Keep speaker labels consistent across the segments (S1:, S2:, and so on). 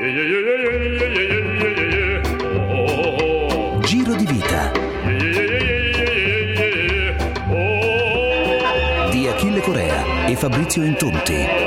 S1: Giro di vita di Achille Corea e Fabrizio Intonti.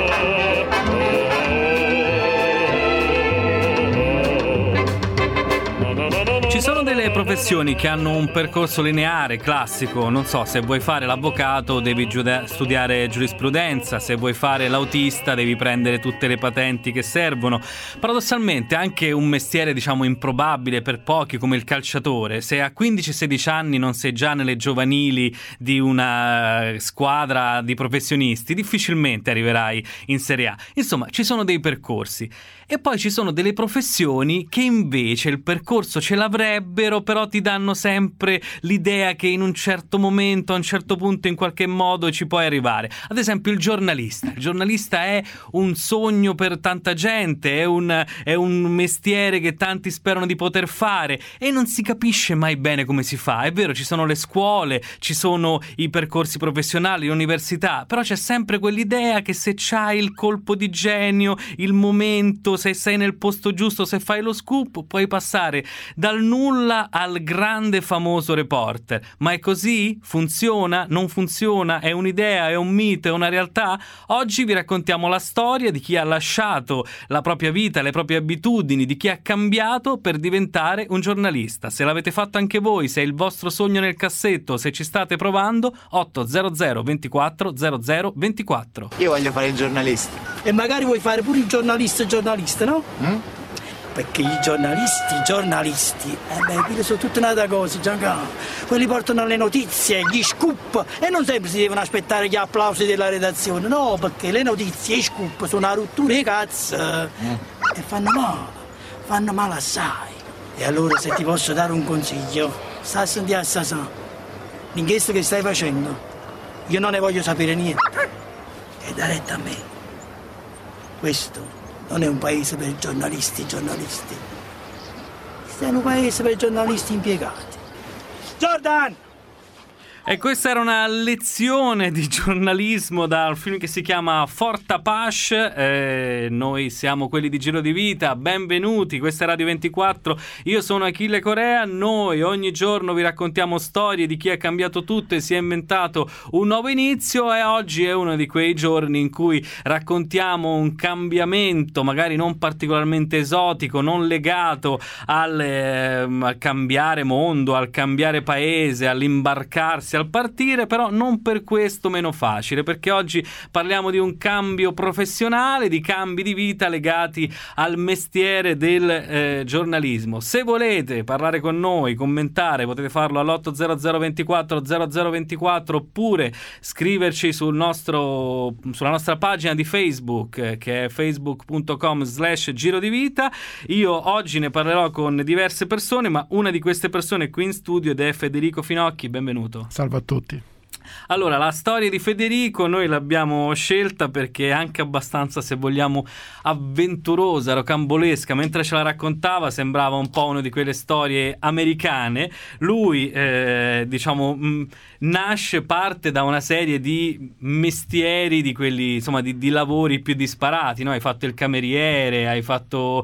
S2: Ci sono delle professioni che hanno un percorso lineare, classico. Non so, se vuoi fare l'avvocato devi studiare giurisprudenza, se vuoi fare l'autista devi prendere tutte le patenti che servono. Paradossalmente anche un mestiere, diciamo, improbabile per pochi come il calciatore, se a 15-16 anni non sei già nelle giovanili di una squadra di professionisti, difficilmente arriverai in Serie A. Insomma, ci sono dei percorsi. E poi ci sono delle professioni che invece il percorso ce l'avrebbero, però ti danno sempre l'idea che in un certo momento, a un certo punto, in qualche modo ci puoi arrivare. Ad esempio il giornalista. Il giornalista è un sogno per tanta gente, è un mestiere che tanti sperano di poter fare e non si capisce mai bene come si fa. È vero, ci sono le scuole, ci sono i percorsi professionali, l'università, però c'è sempre quell'idea che se c'hai il colpo di genio, il momento, se sei nel posto giusto, se fai lo scoop, puoi passare dal nulla al grande famoso reporter. Ma è così? Funziona? Non funziona? È un'idea? È un mito? È una realtà? Oggi vi raccontiamo la storia di chi ha lasciato la propria vita, le proprie abitudini, di chi ha cambiato per diventare un giornalista. Se l'avete fatto anche voi, se è il vostro sogno nel cassetto, se ci state provando, 800 24 00 24.
S3: Io voglio fare il giornalista.
S4: E magari vuoi fare pure il giornalista, no? Perché i giornalisti, quelli sono tutte un'altra cosa, Giancarlo. Quelli portano le notizie, gli scoop, e non sempre si devono aspettare gli applausi della redazione, no, perché le notizie, gli scoop sono una rottura di cazzo e fanno male assai. E allora, se ti posso dare un consiglio, sta a sentire assai. L'inchiesta che stai facendo, io non ne voglio sapere niente. E da retta a me. Questo non è un paese per giornalisti. Questo è un paese per giornalisti impiegati. Jordan!
S2: E questa era una lezione di giornalismo dal film che si chiama Fort Apache. Noi siamo quelli di Giro di Vita, benvenuti, questa è Radio 24, io sono Achille Corea. Noi ogni giorno vi raccontiamo storie di chi ha cambiato tutto e si è inventato un nuovo inizio, e oggi è uno di quei giorni in cui raccontiamo un cambiamento magari non particolarmente esotico, non legato al cambiare mondo, al cambiare paese, all'imbarcarsi, al partire, però non per questo meno facile, perché oggi parliamo di un cambio professionale, di cambi di vita legati al mestiere del giornalismo. Se volete parlare con noi, commentare, potete farlo all'800 24 0024 oppure scriverci sulla nostra pagina di Facebook, che è facebook.com/Giro di Vita. Io oggi ne parlerò con diverse persone, ma una di queste persone è qui in studio ed è Federico Finocchi. Benvenuto.
S5: Salve a tutti.
S2: Allora, la storia di Federico noi l'abbiamo scelta perché è anche abbastanza, se vogliamo, avventurosa, rocambolesca. Mentre ce la raccontava sembrava un po' una di quelle storie americane. Lui, parte da una serie di mestieri, di quelli, insomma, di lavori più disparati, no? Hai fatto il cameriere, hai fatto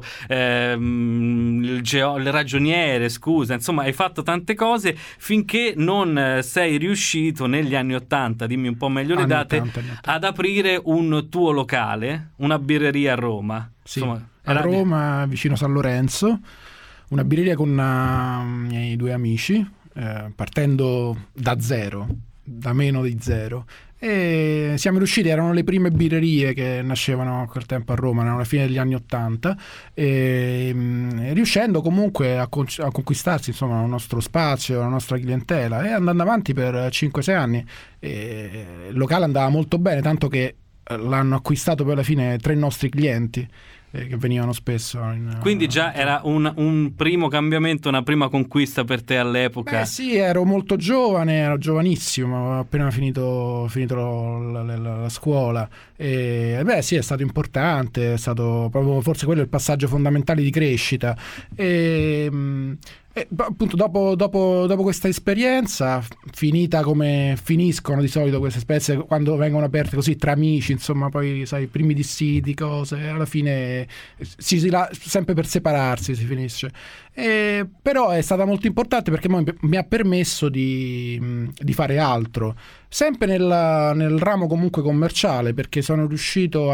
S2: il ragioniere, scusa, insomma, hai fatto tante cose finché non sei riuscito negli anni 80, dimmi un po' meglio le date, 80. Ad aprire un tuo locale, una birreria a Roma.
S5: Sì,
S2: insomma,
S5: a Roma, vicino San Lorenzo, una birreria con i miei due amici, partendo da zero, da meno di zero. E siamo riusciti, erano le prime birrerie che nascevano a quel tempo a Roma, erano la fine degli anni 80, e riuscendo comunque a conquistarsi, insomma, il nostro spazio, la nostra clientela, e andando avanti per 5-6 anni. Il locale andava molto bene, tanto che l'hanno acquistato poi alla fine 3 nostri clienti che venivano spesso
S2: quindi già era un primo cambiamento, una prima conquista per te all'epoca.
S5: Sì, ero molto giovane, ero giovanissimo, avevo appena finito la scuola, e sì, è stato importante, è stato proprio forse quello il passaggio fondamentale di crescita, e Appunto dopo questa esperienza, finita come finiscono di solito queste esperienze quando vengono aperte così tra amici, insomma, poi sai, primi dissidi, cose, alla fine sempre per separarsi si finisce. Però è stata molto importante perché mi ha permesso di fare altro, sempre nel ramo comunque commerciale, perché sono riuscito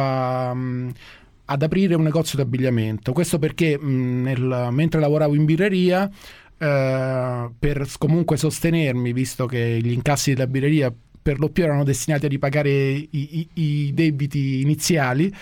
S5: ad aprire un negozio di abbigliamento. Questo perché mentre lavoravo in birreria, per comunque sostenermi, visto che gli incassi della birreria per lo più erano destinati a ripagare i debiti iniziali,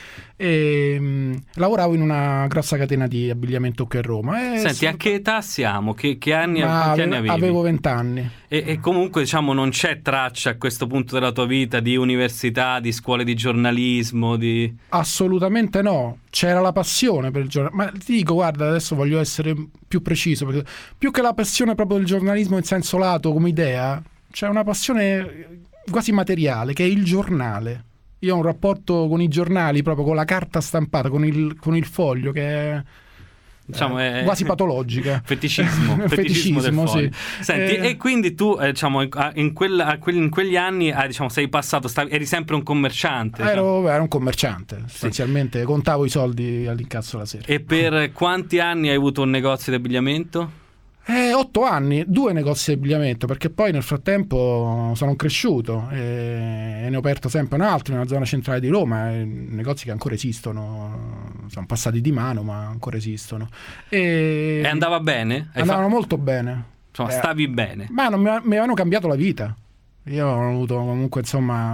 S5: lavoravo in una grossa catena di abbigliamento qui a Roma.
S2: Senti, a che età siamo? Quanti anni avevi?
S5: Avevo 20 anni.
S2: E comunque, diciamo, non c'è traccia a questo punto della tua vita di università, di scuole di giornalismo, di...
S5: Assolutamente no. C'era la passione per il giornalismo, ma ti dico, guarda, adesso voglio essere più preciso, perché più che la passione proprio del giornalismo in senso lato come idea, c'è una passione quasi materiale, che è il giornale. Io ho un rapporto con i giornali, proprio con la carta stampata, con il foglio, che è, diciamo, è quasi patologica.
S2: Feticismo del foglio. Sì. Senti, e quindi tu, diciamo, in quegli anni, diciamo, sei passato, eri sempre un commerciante?
S5: Ero un commerciante, sostanzialmente. Contavo i soldi all'incasso la sera.
S2: E per quanti anni hai avuto un negozio di abbigliamento?
S5: 8 anni, 2 negozi di abbigliamento, perché poi nel frattempo sono cresciuto e ne ho aperto sempre un altro nella zona centrale di Roma, negozi che ancora esistono, sono passati di mano ma ancora esistono. E
S2: andava bene?
S5: Andavano molto bene.
S2: Insomma, stavi bene?
S5: Ma non mi avevano cambiato la vita. Io ho avuto comunque, insomma,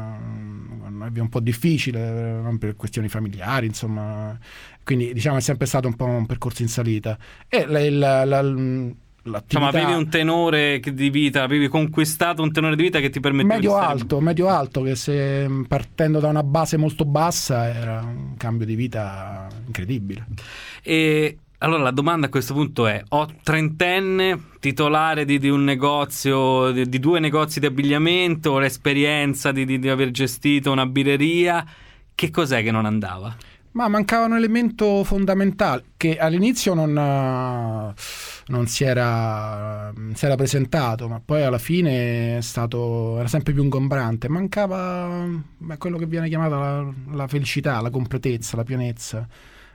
S5: una vita un po' difficile, non per questioni familiari, insomma, quindi diciamo è sempre stato un po' un percorso in salita. E l'attività...
S2: Insomma, avevi un tenore di vita, avevi conquistato un tenore di vita che ti permetteva
S5: medio alto, che se partendo da una base molto bassa era un cambio di vita incredibile.
S2: E allora la domanda a questo punto è: trentenne, titolare di un negozio, di 2 negozi di abbigliamento, l'esperienza di aver gestito una birreria, che cos'è che non andava?
S5: Ma mancava un elemento fondamentale che all'inizio non si era presentato, ma poi alla fine era sempre più ingombrante. Mancava quello che viene chiamata la felicità, la completezza, la pienezza.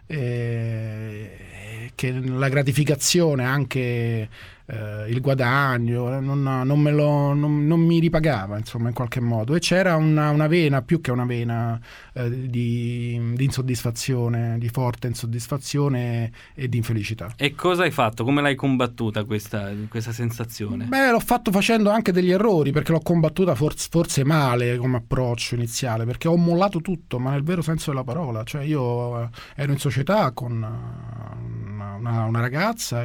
S5: Che la gratificazione, anche il guadagno non mi ripagava, insomma, in qualche modo, e c'era una vena, più che una vena, di insoddisfazione, di forte insoddisfazione e di infelicità.
S2: E cosa hai fatto? Come l'hai combattuta questa sensazione?
S5: L'ho fatto facendo anche degli errori, perché l'ho combattuta forse male come approccio iniziale, perché ho mollato tutto, ma nel vero senso della parola. Cioè io ero in società con una ragazza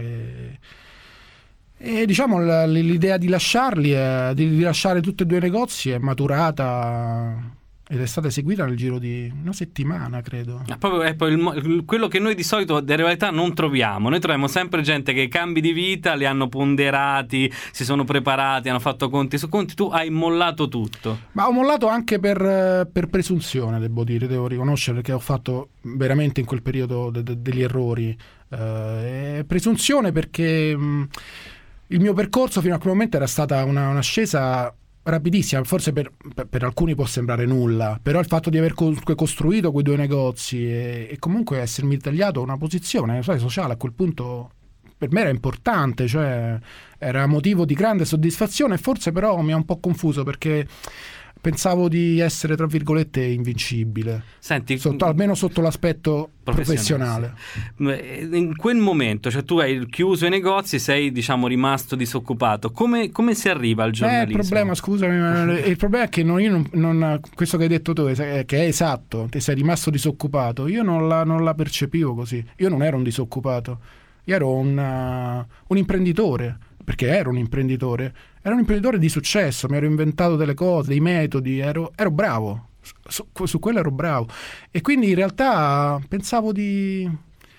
S5: e diciamo l'idea di lasciarli, di lasciare tutti e 2 i negozi, è maturata ed è stata eseguita nel giro di una settimana, credo.
S2: Proprio quello che noi di solito in realtà non troviamo. Noi troviamo sempre gente che i cambi di vita li hanno ponderati, si sono preparati, hanno fatto conti su conti. Tu hai mollato tutto. Ma
S5: ho mollato anche per presunzione, devo riconoscere che ho fatto veramente in quel periodo degli errori. Presunzione perché il mio percorso fino a quel momento era stata un'ascesa rapidissima. Forse per alcuni può sembrare nulla, però il fatto di aver costruito quei 2 negozi e comunque essermi tagliato una posizione sociale a quel punto per me era importante, cioè era motivo di grande soddisfazione. Forse però mi ha un po' confuso, perché pensavo di essere, tra virgolette, invincibile.
S2: Senti,
S5: almeno sotto l'aspetto professionale.
S2: In quel momento, cioè tu hai chiuso i negozi, sei, diciamo, rimasto disoccupato. Come si arriva al giornalismo?
S5: Il problema è che questo che hai detto tu, che è esatto, ti sei rimasto disoccupato. Io non la percepivo così. Io non ero un disoccupato, io ero un imprenditore, perché ero un imprenditore di successo, mi ero inventato delle cose, dei metodi, ero bravo, su quello ero bravo, e quindi in realtà pensavo di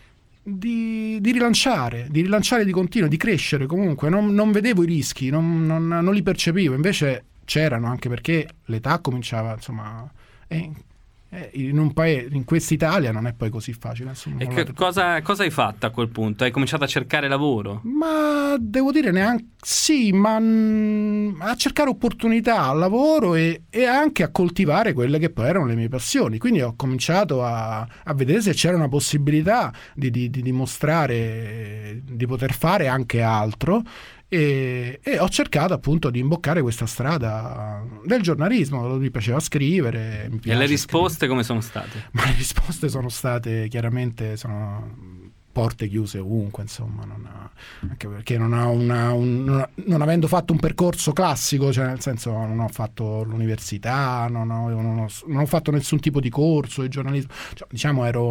S5: rilanciare di continuo, di crescere comunque, non vedevo i rischi, non li percepivo, invece c'erano, anche perché l'età cominciava, insomma, In un paese, in quest'Italia non è poi così facile. Insomma,
S2: e cosa hai fatto a quel punto? Hai cominciato a cercare lavoro?
S5: Ma devo dire neanche sì, ma a cercare opportunità al lavoro e anche a coltivare quelle che poi erano le mie passioni. Quindi ho cominciato a vedere se c'era una possibilità di dimostrare di poter fare anche altro. E ho cercato appunto di imboccare questa strada del giornalismo. Mi piaceva scrivere, mi piace
S2: e le risposte
S5: scrivere.
S2: Come sono state?
S5: Ma le risposte sono state chiaramente porte chiuse ovunque, insomma, anche perché non avendo fatto un percorso classico, cioè nel senso non ho fatto l'università, non ho fatto nessun tipo di corso di giornalismo, cioè, diciamo ero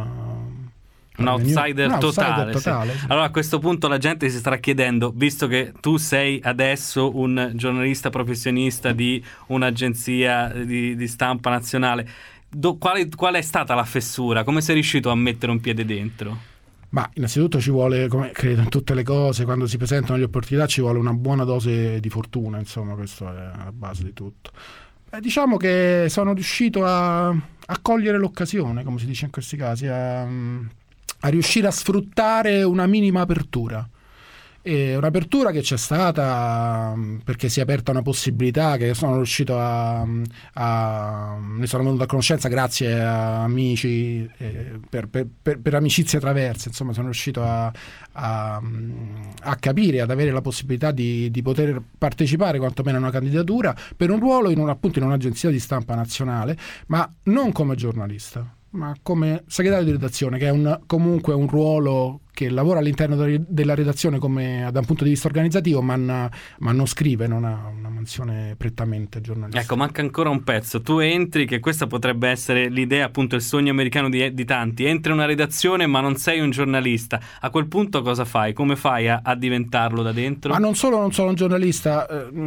S5: un
S2: outsider totale.
S5: Sì.
S2: Allora a questo punto la gente si starà chiedendo, visto che tu sei adesso un giornalista professionista di un'agenzia di stampa nazionale, qual è stata la fessura? Come sei riuscito a mettere un piede dentro?
S5: Ma innanzitutto ci vuole, come credo in tutte le cose, quando si presentano le opportunità ci vuole una buona dose di fortuna, insomma, questo è la base di tutto. Diciamo che sono riuscito a cogliere l'occasione, come si dice in questi casi, a riuscire a sfruttare una minima apertura. E un'apertura che c'è stata perché si è aperta una possibilità che sono riuscito ne sono venuto a conoscenza grazie a amici, per amicizie traverse, insomma sono riuscito a capire, ad avere la possibilità di poter partecipare quantomeno a una candidatura per un ruolo appunto in un'agenzia di stampa nazionale, ma non come giornalista, ma come segretario di redazione, che è comunque un ruolo che lavora all'interno della redazione da un punto di vista organizzativo, ma non scrive, non ha una mansione prettamente giornalistica.
S2: Ecco, manca ancora un pezzo. Tu entri, che questa potrebbe essere l'idea, appunto il sogno americano di tanti, entri in una redazione ma non sei un giornalista. A quel punto cosa fai? Come fai a diventarlo da dentro?
S5: Ma non sono un giornalista,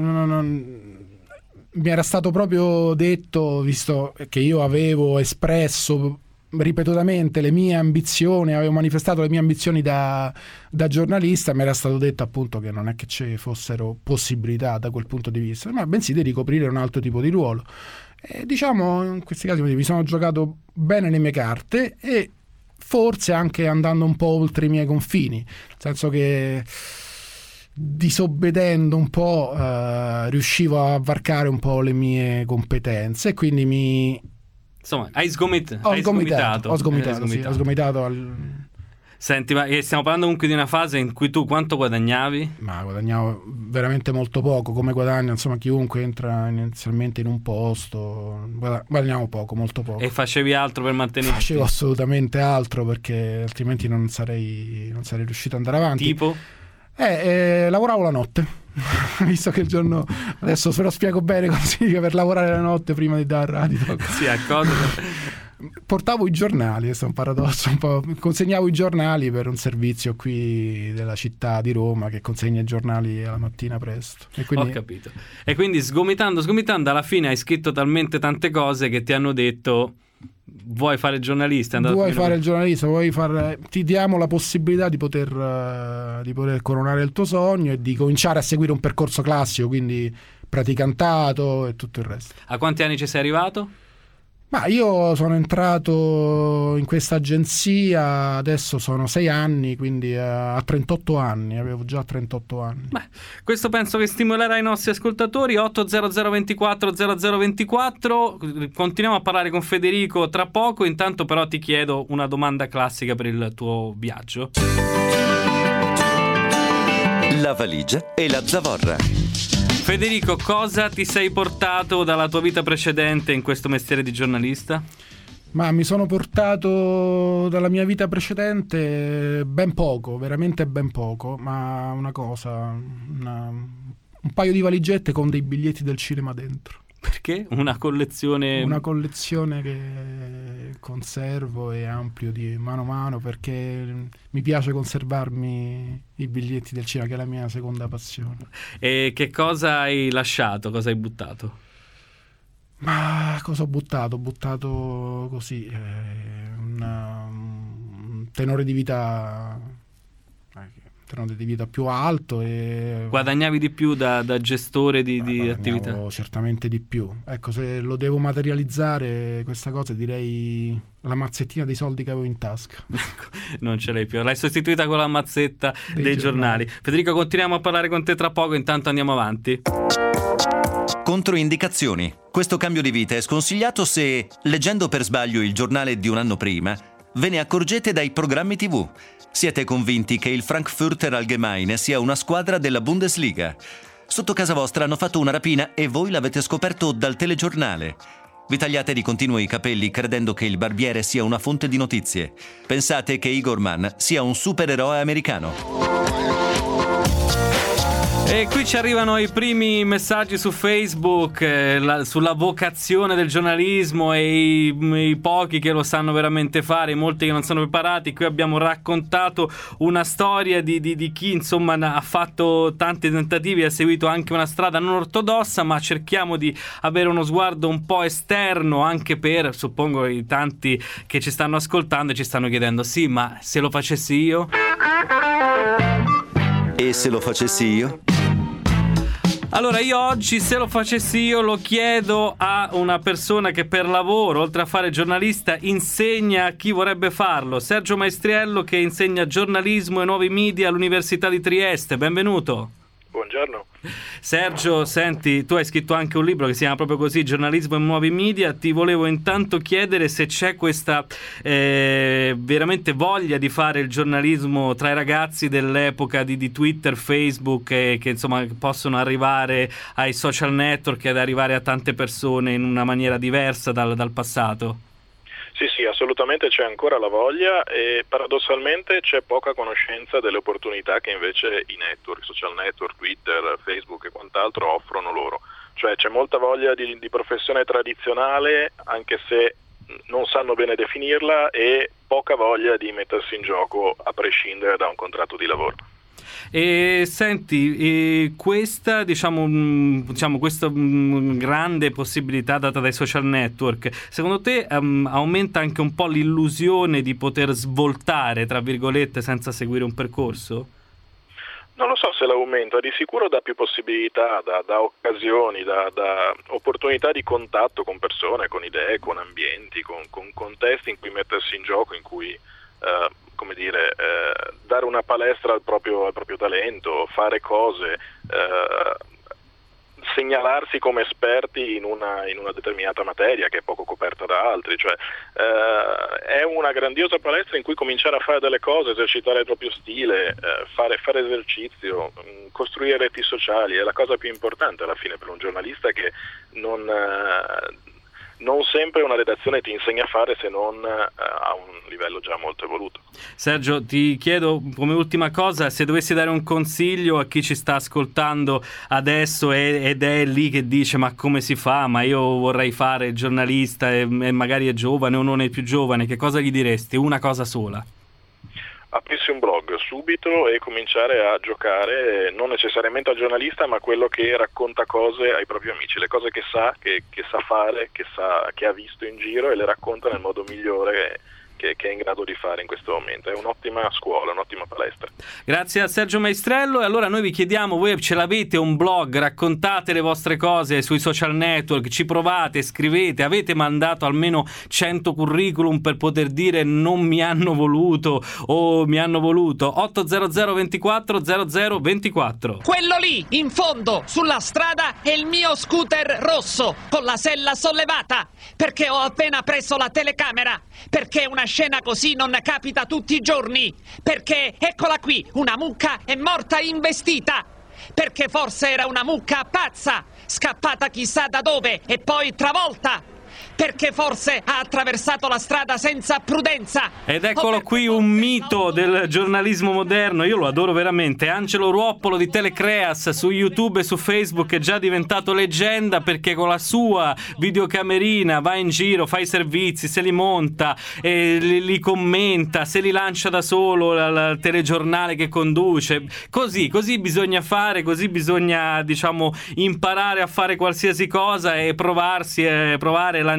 S5: mi era stato proprio detto, visto che io avevo espresso ripetutamente le mie ambizioni, avevo manifestato le mie ambizioni da giornalista, mi era stato detto appunto che non è che ci fossero possibilità da quel punto di vista, ma bensì di ricoprire un altro tipo di ruolo. E diciamo in questi casi mi sono giocato bene le mie carte e forse anche andando un po' oltre i miei confini, nel senso che disobbedendo un po' riuscivo a varcare un po' le mie competenze e quindi
S2: insomma hai sgomitato.
S5: Ho sgomitato
S2: Senti, ma stiamo parlando comunque di una fase in cui tu quanto guadagnavi?
S5: Ma guadagnavo veramente molto poco, come guadagna insomma chiunque entra inizialmente in un posto, guadagnavo poco, molto poco.
S2: E facevi altro per mantenerti?
S5: Facevo assolutamente altro, perché altrimenti non sarei riuscito ad andare avanti.
S2: Tipo?
S5: Lavoravo la notte, visto che il giorno, adesso ve lo spiego bene come si dice per lavorare la notte prima di dare radio.
S2: Sì, a cosa?
S5: Portavo i giornali, questo è un paradosso, un po'. Consegnavo i giornali per un servizio qui della città di Roma che consegna i giornali alla mattina presto. E quindi...
S2: Ho capito. E quindi sgomitando, alla fine hai scritto talmente tante cose che ti hanno detto: vuoi fare il giornalista?
S5: Vuoi fare il giornalista? Ti diamo la possibilità di poter coronare il tuo sogno e di cominciare a seguire un percorso classico, quindi praticantato e tutto il resto.
S2: A quanti anni ci sei arrivato?
S5: Ma io sono entrato in questa agenzia, adesso sono 6 anni, quindi a 38 anni, avevo già 38 anni.
S2: Beh, questo penso che stimolerà i nostri ascoltatori. 800 24 0024. Continuiamo a parlare con Federico tra poco, intanto però ti chiedo una domanda classica per il tuo viaggio.
S1: La valigia e la zavorra.
S2: Federico, cosa ti sei portato dalla tua vita precedente in questo mestiere di giornalista?
S5: Ma mi sono portato dalla mia vita precedente ben poco, veramente ben poco, ma una cosa, un paio di valigette con dei biglietti del cinema dentro.
S2: Perché? Una collezione che conservo e amplio di mano a mano, perché mi piace conservarmi i biglietti del cinema, che è la mia seconda passione. E che cosa hai lasciato? Cosa hai buttato?
S5: Ma cosa ho buttato? Ho buttato così un tenore di vita tenore di vita più alto e
S2: guadagnavi di più da gestore di attività?
S5: Certamente di più. Ecco, se lo devo materializzare questa cosa, direi la mazzettina dei soldi che avevo in tasca.
S2: Non ce l'hai più, l'hai sostituita con la mazzetta dei giornali. Federico, continuiamo a parlare con te tra poco, intanto andiamo avanti.
S1: Controindicazioni. Questo cambio di vita è sconsigliato se, leggendo per sbaglio il giornale di un anno prima, ve ne accorgete dai programmi TV. Siete convinti che il Frankfurter Allgemeine sia una squadra della Bundesliga. Sotto casa vostra hanno fatto una rapina e voi l'avete scoperto dal telegiornale. Vi tagliate di continuo i capelli credendo che il barbiere sia una fonte di notizie. Pensate che Igor Mann sia un supereroe americano.
S2: E qui ci arrivano i primi messaggi su Facebook sulla vocazione del giornalismo e i pochi che lo sanno veramente fare, i molti che non sono preparati. Qui abbiamo raccontato una storia di chi insomma ha fatto tanti tentativi, ha seguito anche una strada non ortodossa, ma cerchiamo di avere uno sguardo un po' esterno anche per, suppongo, i tanti che ci stanno ascoltando e ci stanno chiedendo: sì, ma se lo facessi io?
S1: E se lo facessi io?
S2: Allora, io oggi, se lo facessi io, lo chiedo a una persona che per lavoro, oltre a fare giornalista, insegna a chi vorrebbe farlo. Sergio Maestriello, che insegna giornalismo e nuovi media all'Università di Trieste. Benvenuto.
S3: Buongiorno.
S2: Sergio, senti, tu hai scritto anche un libro che si chiama proprio così, Giornalismo e nuovi media. Ti volevo intanto chiedere se c'è questa veramente voglia di fare il giornalismo tra i ragazzi dell'epoca di Twitter, Facebook, che insomma possono arrivare ai social network ed arrivare a tante persone in una maniera diversa dal passato.
S3: Sì, assolutamente c'è ancora la voglia e paradossalmente c'è poca conoscenza delle opportunità che invece i network, social network, Twitter, Facebook e quant'altro offrono loro. Cioè c'è molta voglia di professione tradizionale, anche se non sanno bene definirla, e poca voglia di mettersi in gioco a prescindere da un contratto di lavoro.
S2: E senti, questa questa grande possibilità data dai social network, secondo te aumenta anche un po' l'illusione di poter svoltare, tra virgolette, senza seguire un percorso?
S3: Non lo so se l'aumenta, di sicuro dà più possibilità, da occasioni, da opportunità di contatto con persone, con idee, con ambienti, con contesti in cui mettersi in gioco, in cui dare una palestra al proprio talento, fare cose, segnalarsi come esperti in una determinata materia che è poco coperta da altri. Cioè è una grandiosa palestra in cui cominciare a fare delle cose, esercitare il proprio stile, fare esercizio, costruire reti sociali. È la cosa più importante alla fine per un giornalista, che non sempre una redazione ti insegna a fare, se non a un livello già molto evoluto.
S2: Sergio, ti chiedo come ultima cosa, se dovessi dare un consiglio a chi ci sta ascoltando adesso ed è lì che dice: ma come si fa? Ma io vorrei fare il giornalista e magari è giovane o non è più giovane, che cosa gli diresti? Una cosa sola.
S3: Aprirsi un blog subito e cominciare a giocare, non necessariamente al giornalista, ma quello che racconta cose ai propri amici, le cose che sa fare, che ha visto in giro, e le racconta nel modo migliore che è in grado di fare in questo momento. È un'ottima scuola, un'ottima palestra.
S2: Grazie a Sergio Maestriello. E allora noi vi chiediamo: voi ce l'avete un blog? Raccontate le vostre cose sui social network, ci provate, scrivete, avete mandato almeno 100 curriculum per poter dire non mi hanno voluto o mi hanno voluto? 800 24 00 24.
S6: Quello lì in fondo sulla strada è il mio scooter rosso con la sella sollevata, perché ho appena preso la telecamera, perché una scena così non capita tutti i giorni, perché eccola qui, una mucca è morta investita, perché forse era una mucca pazza, scappata chissà da dove e poi travolta, perché forse ha attraversato la strada senza prudenza.
S2: Ed eccolo qui un mito del giornalismo moderno, io lo adoro veramente, Angelo Ruoppolo di Telecreas, su YouTube e su Facebook è già diventato leggenda, perché con la sua videocamerina va in giro, fa i servizi, se li monta, li commenta, se li lancia da solo al telegiornale che conduce. Così bisogna fare, così bisogna, imparare a fare qualsiasi cosa e provare, lanciarsi.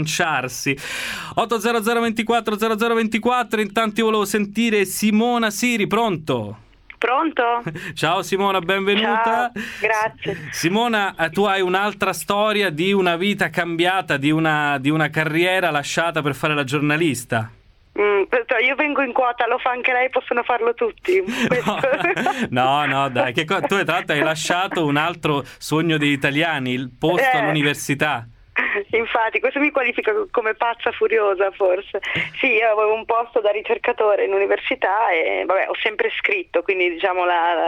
S2: 800 24 00 24. Intanto io volevo sentire Simona Siri. Pronto?
S7: Pronto?
S2: Ciao Simona, benvenuta.
S7: Ciao, grazie.
S2: Simona, tu hai un'altra storia di una vita cambiata, di una carriera lasciata per fare la giornalista.
S7: Io vengo in quota, lo fa anche lei, possono farlo tutti.
S2: No, dai, tu tra l'altro hai lasciato un altro sogno degli italiani, il posto all'università.
S7: Infatti, questo mi qualifica come pazza furiosa, forse. Sì, io avevo un posto da ricercatore in università e ho sempre scritto, quindi diciamo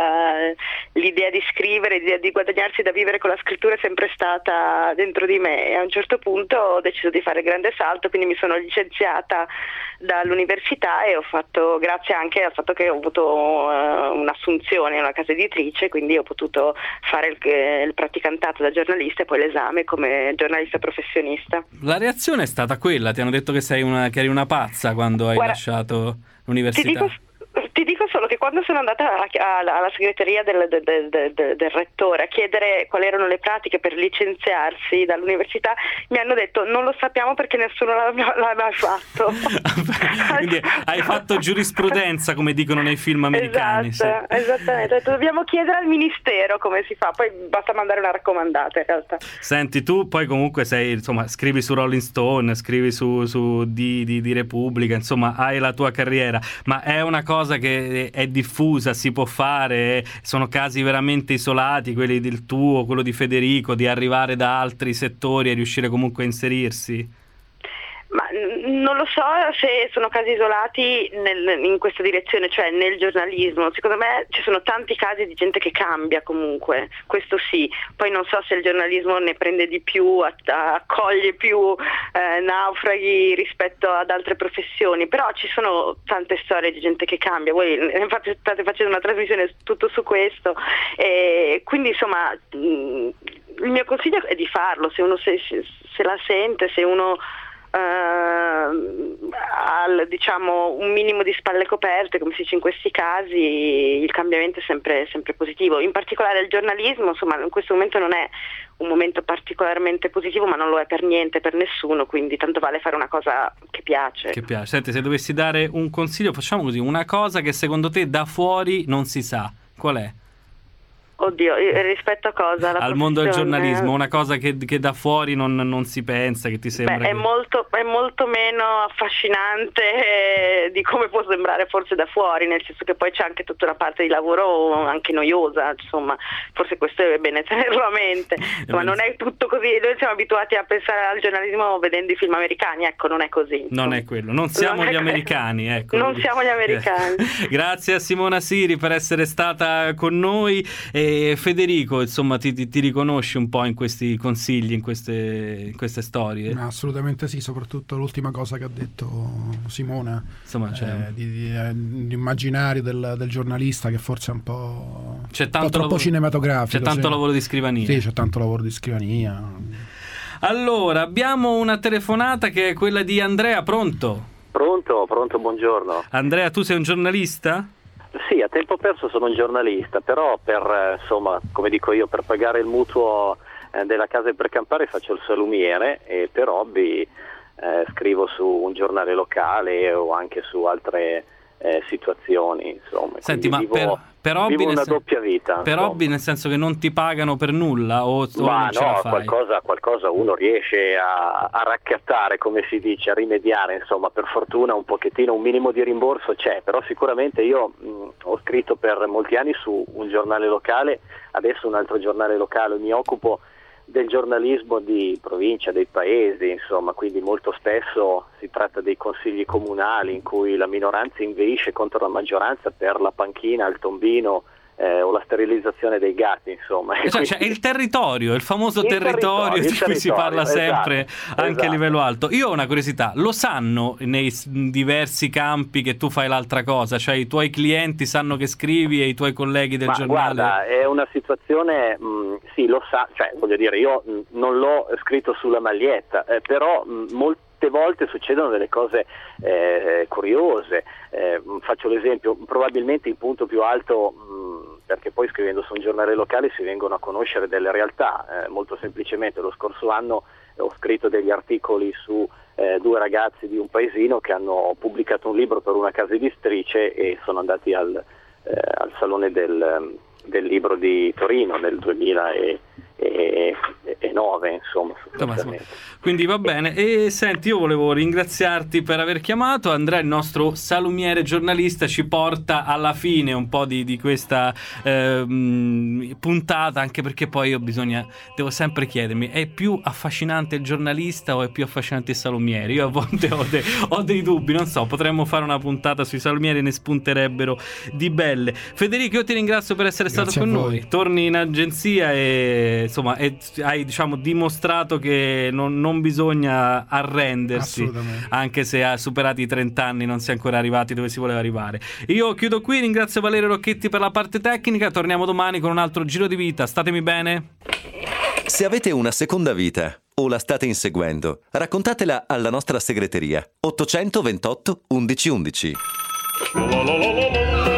S7: l'idea di scrivere, l'idea di guadagnarsi da vivere con la scrittura è sempre stata dentro di me, e a un certo punto ho deciso di fare il grande salto, quindi mi sono licenziata dall'università e ho fatto, grazie anche al fatto che ho avuto un'assunzione in una casa editrice, quindi ho potuto fare il praticantato da giornalista e poi l'esame come giornalista professionista.
S2: La reazione è stata quella? Ti hanno detto che che eri una pazza quando hai lasciato l'università?
S7: Ti dico solo che quando sono andata alla segreteria del rettore a chiedere quali erano le pratiche per licenziarsi dall'università, mi hanno detto non lo sappiamo perché nessuno l'ha mai fatto.
S2: Quindi hai fatto giurisprudenza, come dicono nei film americani.
S7: Esatto, sì. Esattamente. Dobbiamo chiedere al ministero come si fa, poi basta mandare una raccomandata in realtà.
S2: Senti, tu poi comunque scrivi su Rolling Stone, scrivi su di Repubblica, insomma hai la tua carriera, ma è una cosa che è diffusa, si può fare, sono casi veramente isolati, quelli del tuo, quello di Federico, di arrivare da altri settori e riuscire comunque a inserirsi?
S7: Ma non lo so se sono casi isolati in questa direzione, cioè nel giornalismo. Secondo me ci sono tanti casi di gente che cambia comunque, questo sì. Poi non so se il giornalismo ne prende di più, accoglie più naufraghi rispetto ad altre professioni, però ci sono tante storie di gente che cambia. Voi infatti state facendo una trasmissione tutto su questo, e quindi insomma il mio consiglio è di farlo, se uno se la sente, se uno ha diciamo un minimo di spalle coperte, come si dice in questi casi, il cambiamento è sempre positivo. In particolare il giornalismo, insomma, in questo momento non è un momento particolarmente positivo, ma non lo è per niente, per nessuno, quindi tanto vale fare una cosa che piace.
S2: Senti, se dovessi dare un consiglio, facciamo così, una cosa che secondo te da fuori non si sa, qual è?
S7: Oddio, rispetto a cosa?
S2: Al mondo del giornalismo, una cosa che da fuori non si pensa, che ti sembra...
S7: È molto meno affascinante di come può sembrare forse da fuori, nel senso che poi c'è anche tutta una parte di lavoro anche noiosa, insomma, forse questo è bene tenerlo a mente, ma non è tutto così. Noi siamo abituati a pensare al giornalismo vedendo i film americani, ecco, non è così.
S2: Non è quello, non siamo gli americani, ecco.
S7: Non siamo gli americani.
S2: Grazie a Simona Siri per essere stata con noi. E Federico, insomma, ti riconosci un po' in questi consigli, in queste storie?
S5: Assolutamente sì, soprattutto l'ultima cosa che ha detto Simona, insomma, di immaginario del giornalista, che forse è un po' troppo cinematografico.
S2: C'è tanto lavoro di scrivania.
S5: Sì, c'è tanto lavoro di scrivania.
S2: Allora, abbiamo una telefonata che è quella di Andrea. Pronto,
S8: buongiorno.
S2: Andrea, tu sei un giornalista?
S8: Sì, a tempo perso sono un giornalista, però per insomma, come dico io, per pagare il mutuo della casa e per campare faccio il salumiere, e per hobby scrivo su un giornale locale o anche su altre situazioni, insomma.
S2: Senti, ma
S8: vivo una doppia vita.
S2: Per hobby nel senso che non ti pagano per nulla o
S8: ma
S2: non ce la fai?
S8: Qualcosa uno riesce a raccattare, come si dice, a rimediare, insomma, per fortuna un pochettino, un minimo di rimborso c'è, però sicuramente io ho scritto per molti anni su un giornale locale, adesso un altro giornale locale, mi occupo del giornalismo di provincia, dei paesi, insomma, quindi molto spesso si tratta dei consigli comunali in cui la minoranza inveisce contro la maggioranza per la panchina, il tombino o la sterilizzazione dei gatti, insomma.
S2: Cioè, è il territorio, il famoso territorio di cui si parla sempre, anche a livello alto. Io ho una curiosità, lo sanno nei diversi campi che tu fai l'altra cosa? Cioè i tuoi clienti sanno che scrivi e i tuoi colleghi del giornale?
S8: Guarda, è una situazione, sì, lo sa, cioè voglio dire, io non l'ho scritto sulla maglietta, però molte volte succedono delle cose curiose. Faccio l'esempio, probabilmente il punto più alto, perché poi scrivendo su un giornale locale si vengono a conoscere delle realtà, molto semplicemente lo scorso anno ho scritto degli articoli su due ragazzi di un paesino che hanno pubblicato un libro per una casa editrice e sono andati al al Salone del Libro di Torino nel 2009, insomma.
S2: Quindi va bene. E senti, io volevo ringraziarti per aver chiamato. Andrea, il nostro salumiere giornalista, ci porta alla fine un po' di questa puntata, anche perché poi devo sempre chiedermi: è più affascinante il giornalista o è più affascinante il salumiere? Io a volte ho dei dubbi, non so, potremmo fare una puntata sui salumieri, ne spunterebbero di belle. Federico, io ti ringrazio per essere stato con noi. Torni in agenzia e insomma hai dimostrato che non bisogna arrendersi, anche se ha superati i 30 anni non si è ancora arrivati dove si voleva arrivare. Io chiudo qui, ringrazio Valerio Rocchetti per la parte tecnica, torniamo domani con un altro giro di vita, statemi bene.
S1: Se avete una seconda vita o la state inseguendo, raccontatela alla nostra segreteria 828 11 11.